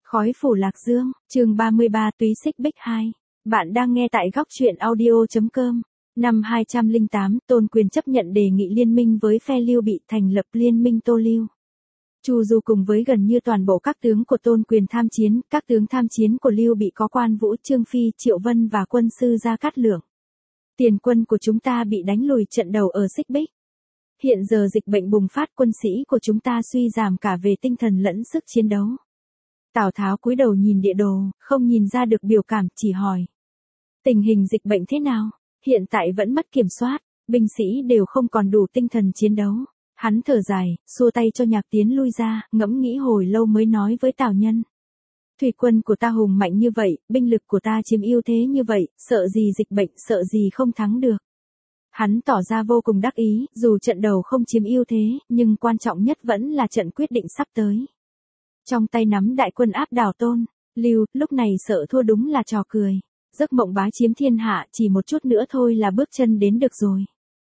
Khói phủ Lạc Dương, chương 33 Túy Xích Bích 2. Bạn đang nghe tại góc truyện audio.com. Năm 208, Tôn Quyền chấp nhận đề nghị liên minh với phe Lưu Bị thành lập liên minh Tô Lưu. Chu Du cùng với gần như toàn bộ các tướng của Tôn Quyền tham chiến, các tướng tham chiến của Lưu Bị có Quan Vũ, Trương Phi, Triệu Vân và quân sư Gia Cát Lượng. Tiền quân của chúng ta bị đánh lùi trận đầu ở Xích Bích. Hiện giờ dịch bệnh bùng phát, quân sĩ của chúng ta suy giảm cả về tinh thần lẫn sức chiến đấu. Tào Tháo cúi đầu nhìn địa đồ, không nhìn ra được biểu cảm, chỉ hỏi. Tình hình dịch bệnh thế nào? Hiện tại vẫn mất kiểm soát, binh sĩ đều không còn đủ tinh thần chiến đấu. Hắn thở dài, xua tay cho Nhạc Tiến lui ra, ngẫm nghĩ hồi lâu mới nói với Tào Nhân. Thủy quân của ta hùng mạnh như vậy, binh lực của ta chiếm ưu thế như vậy, sợ gì dịch bệnh, sợ gì không thắng được. Hắn tỏ ra vô cùng đắc ý, dù trận đầu không chiếm ưu thế, nhưng quan trọng nhất vẫn là trận quyết định sắp tới. Trong tay nắm đại quân áp đảo Tôn Lưu, lúc này sợ thua đúng là trò cười. Giấc mộng bá chiếm thiên hạ chỉ một chút nữa thôi là bước chân đến được rồi.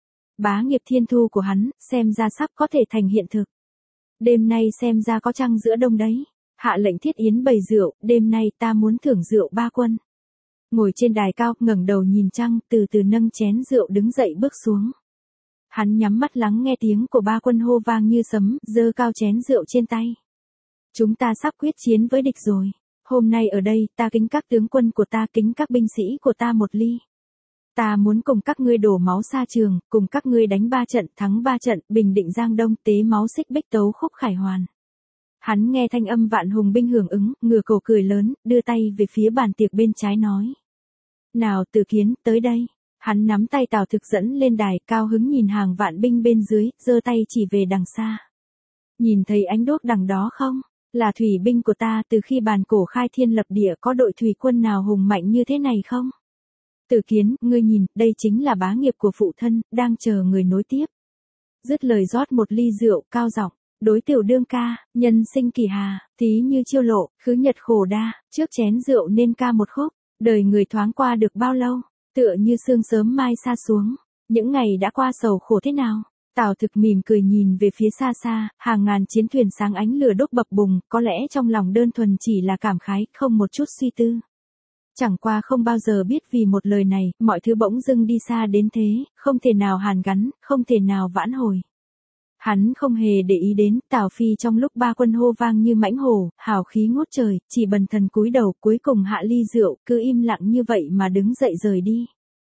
Bá nghiệp thiên thu của hắn, xem ra sắp có thể thành hiện thực. Đêm nay xem ra có trăng giữa đông đấy. Hạ lệnh thiết yến bày rượu, đêm nay ta muốn thưởng rượu ba quân. Ngồi trên đài cao, ngẩng đầu nhìn trăng, từ từ nâng chén rượu đứng dậy bước xuống. Hắn nhắm mắt lắng nghe tiếng của ba quân hô vang như sấm, giơ cao chén rượu trên tay. Chúng ta sắp quyết chiến với địch rồi. Hôm nay ở đây, ta kính các tướng quân của ta, kính các binh sĩ của ta một ly. Ta muốn cùng các ngươi đổ máu xa trường, cùng các ngươi đánh 3 trận, thắng 3 trận, bình định Giang Đông, tế máu Xích Bích, tấu khúc khải hoàn. Hắn nghe thanh âm vạn hùng binh hưởng ứng, ngửa cổ cười lớn, đưa tay về phía bàn tiệc bên trái nói. Nào Tử Kiến, tới đây. Hắn nắm tay Tào Thực dẫn lên đài, cao hứng nhìn hàng vạn binh bên dưới, giơ tay chỉ về đằng xa. Nhìn thấy ánh đuốc đằng đó không? Là thủy binh của ta, từ khi bàn cổ khai thiên lập địa có đội thủy quân nào hùng mạnh như thế này không? Tử Kiến, ngươi nhìn, đây chính là bá nghiệp của phụ thân, đang chờ người nối tiếp. Dứt lời rót một ly rượu, cao giọng. Đối tiểu đương ca, nhân sinh kỳ hà, thí như chiêu lộ, khứ nhật khổ đa, trước chén rượu nên ca một khúc, đời người thoáng qua được bao lâu, tựa như sương sớm mai xa xuống, những ngày đã qua sầu khổ thế nào. Tào Thực mỉm cười nhìn về phía xa xa, hàng ngàn chiến thuyền sáng ánh lửa đốt bập bùng, có lẽ trong lòng đơn thuần chỉ là cảm khái, không một chút suy tư. Chẳng qua không bao giờ biết vì một lời này, mọi thứ bỗng dưng đi xa đến thế, không thể nào hàn gắn, không thể nào vãn hồi. Hắn không hề để ý đến, Tào Phi trong lúc ba quân hô vang như mãnh hổ, hào khí ngút trời, chỉ bần thần cúi đầu, cuối cùng hạ ly rượu, cứ im lặng như vậy mà đứng dậy rời đi.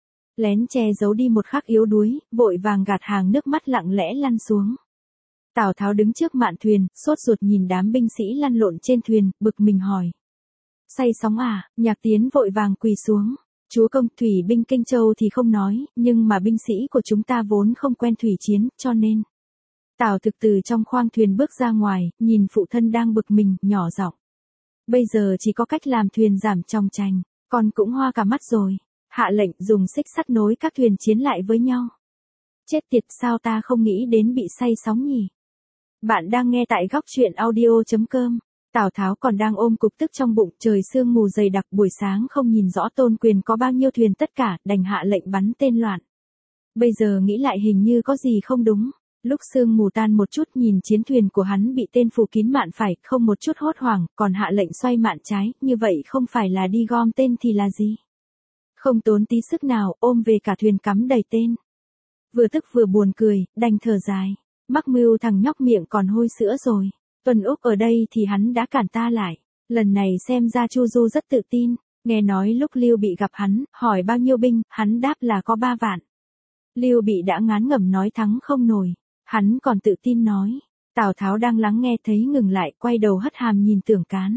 Lén che giấu đi một khắc yếu đuối, vội vàng gạt hàng nước mắt lặng lẽ lăn xuống. Tào Tháo đứng trước mạn thuyền, sốt ruột nhìn đám binh sĩ lăn lộn trên thuyền, bực mình hỏi. Say sóng à? Nhạc Tiến vội vàng quỳ xuống. Chúa công, thủy binh Kinh Châu thì không nói, nhưng mà binh sĩ của chúng ta vốn không quen thủy chiến, cho nên. Tào Thực từ trong khoang thuyền bước ra ngoài, nhìn phụ thân đang bực mình, nhỏ giọng. Bây giờ chỉ có cách làm thuyền giảm trong tranh, con cũng hoa cả mắt rồi. Hạ lệnh dùng xích sắt nối các thuyền chiến lại với nhau. Chết tiệt, sao ta không nghĩ đến bị say sóng nhỉ? Bạn đang nghe tại góc truyện audio.com. Tào Tháo còn đang ôm cục tức trong bụng, trời sương mù dày đặc, buổi sáng không nhìn rõ Tôn Quyền có bao nhiêu thuyền tất cả, đành hạ lệnh bắn tên loạn. Bây giờ nghĩ lại hình như có gì không đúng. Lúc sương mù tan một chút nhìn chiến thuyền của hắn bị tên phủ kín mạn phải, không một chút hốt hoảng, còn hạ lệnh xoay mạn trái, như vậy không phải là đi gom tên thì là gì? Không tốn tí sức nào, ôm về cả thuyền cắm đầy tên. Vừa tức vừa buồn cười, đành thở dài. Mắc mưu thằng nhóc miệng còn hôi sữa rồi. Tuần Úc ở đây thì hắn đã cản ta lại. Lần này xem ra Chu Du rất tự tin. Nghe nói lúc Lưu Bị gặp hắn, hỏi bao nhiêu binh, hắn đáp là có 3 vạn. Lưu Bị đã ngán ngẩm nói thắng không nổi. Hắn còn tự tin nói. Tào Tháo đang lắng nghe thấy ngừng lại, quay đầu hất hàm nhìn Tưởng Cán.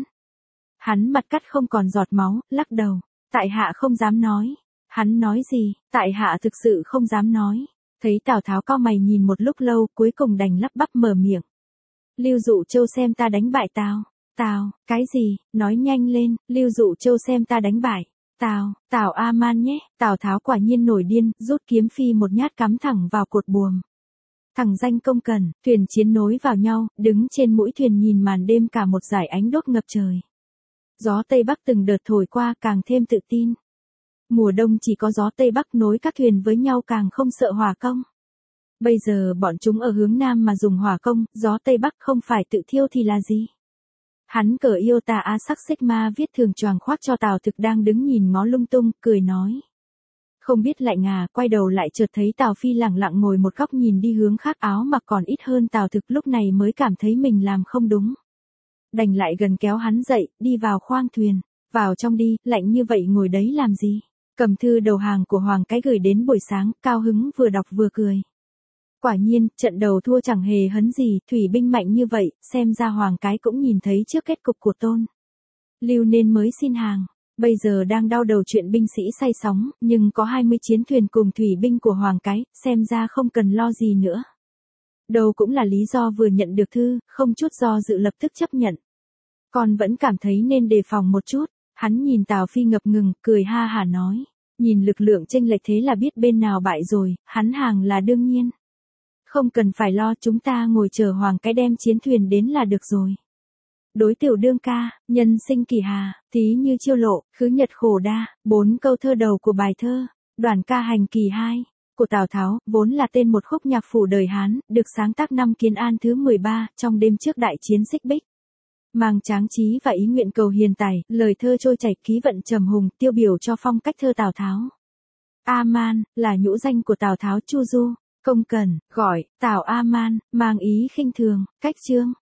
Hắn mặt cắt không còn giọt máu, lắc đầu. Tại hạ không dám nói. Hắn nói gì? Tại hạ thực sự không dám nói. Thấy Tào Tháo cau mày nhìn một lúc lâu, cuối cùng đành lắp bắp mở miệng. Lưu Dụ Châu xem ta đánh bại Tào. Tào, cái gì? Nói nhanh lên, Lưu Dụ Châu xem ta đánh bại. Tào A-man nhé. Tào Tháo quả nhiên nổi điên, rút kiếm phi một nhát cắm thẳng vào cột buồm. Thằng danh công cần, thuyền chiến nối vào nhau, đứng trên mũi thuyền nhìn màn đêm cả một dải ánh đốt ngập trời. Gió Tây Bắc từng đợt thổi qua càng thêm tự tin. Mùa đông chỉ có gió Tây Bắc nối các thuyền với nhau càng không sợ hỏa công. Bây giờ bọn chúng ở hướng Nam mà dùng hỏa công, gió Tây Bắc không phải tự thiêu thì là gì? Hắn cờ Iota A sắc Sigma viết thường choàng khoác cho Tào Thực đang đứng nhìn ngó lung tung, cười nói. Không biết lạnh à, quay đầu lại chợt thấy Tào Phi lẳng lặng ngồi một góc nhìn đi hướng khác, áo mặc còn ít hơn Tào Thực, lúc này mới cảm thấy mình làm không đúng. Đành lại gần kéo hắn dậy, đi vào khoang thuyền. Vào trong đi, lạnh như vậy ngồi đấy làm gì? Cầm thư đầu hàng của Hoàng Cái gửi đến buổi sáng, cao hứng vừa đọc vừa cười. Quả nhiên, trận đầu thua chẳng hề hấn gì, thủy binh mạnh như vậy, xem ra Hoàng Cái cũng nhìn thấy trước kết cục của Tôn Lưu nên mới xin hàng. Bây giờ đang đau đầu chuyện binh sĩ say sóng, nhưng có 20 chiến thuyền cùng thủy binh của Hoàng Cái, xem ra không cần lo gì nữa. Đâu cũng là lý do vừa nhận được thư, không chút do dự lập tức chấp nhận. Con vẫn cảm thấy nên đề phòng một chút. Hắn nhìn Tào Phi ngập ngừng, cười ha hả nói. Nhìn lực lượng chênh lệch thế là biết bên nào bại rồi, hắn hàng là đương nhiên. Không cần phải lo, chúng ta ngồi chờ Hoàng Cái đem chiến thuyền đến là được rồi. Đối tiểu đương ca, nhân sinh kỳ hà, tí như chiêu lộ, khứ nhật khổ đa, 4 câu thơ đầu của bài thơ, Đoàn ca hành kỳ 2, của Tào Tháo, vốn là tên một khúc nhạc phủ đời Hán, được sáng tác năm Kiến An thứ 13, trong đêm trước đại chiến Xích Bích. Mang tráng trí và ý nguyện cầu hiền tài, lời thơ trôi chảy ký vận trầm hùng, tiêu biểu cho phong cách thơ Tào Tháo. A-man, là nhũ danh của Tào Tháo Chu Du, công cần, gọi, Tào A-man, mang ý khinh thường, cách chương.